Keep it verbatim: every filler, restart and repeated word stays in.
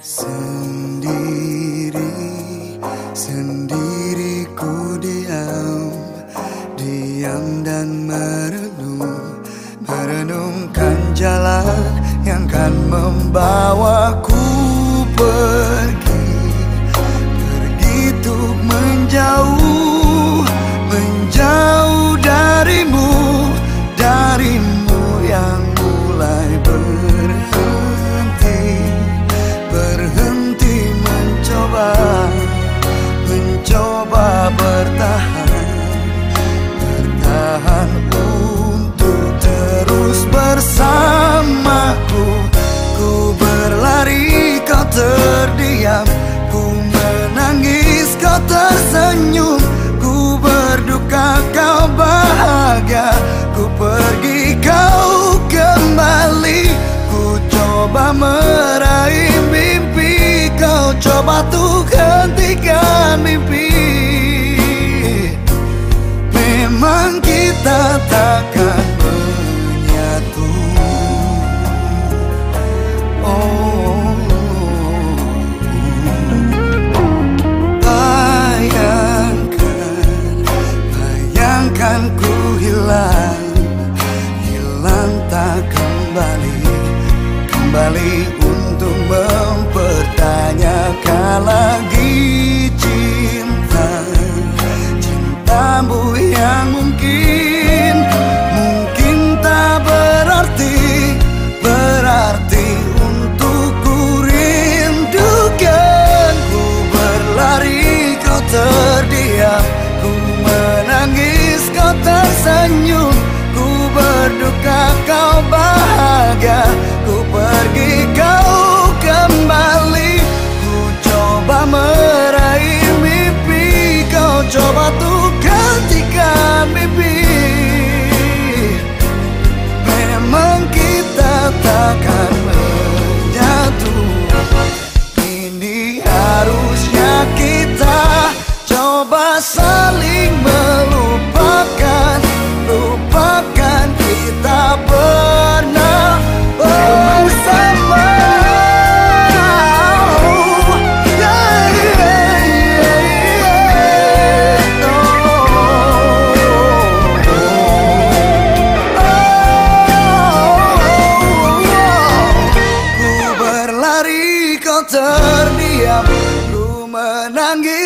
Sendiri, sendiri ku diam, diam dan merenung, merenungkan jalan yang kan membawaku pergi, pergi untuk menjauh, menjauh darimu, darimu yang mulai berhenti, berhenti mencoba, mencoba bertahan, bertahan untuk terus bersamaku. Ku berlari, kau terdiam, ku menangis, kau tersenyum, ku berduka, kau bahagia, ku pergi, kau kembali. Ku coba meraih mimpi, kau coba tuh hentikan mimpi. Memang kita takkan menyatu. Oh, bayangkan, bayangkan ku hilang, hilang tak kembali, kembali untuk mempertanyakan lagi cinta, cintamu yang mungkin, mungkin tak berarti, berarti untukku rindukan. Ku berlari, kau terdiam, ku menangis, kau tersenyum, ku berduka, kau bahagia, ku pergi, kau kembali. Ku coba meraih mimpi, kau coba tuh gantikan mimpi. Memang kita takkan menyatu. Ini harusnya kita coba saling melupakan, lupakan kita pernah bersama. Yeah, yeah, yeah. Ku berlari, kau terdiam, ku menangis.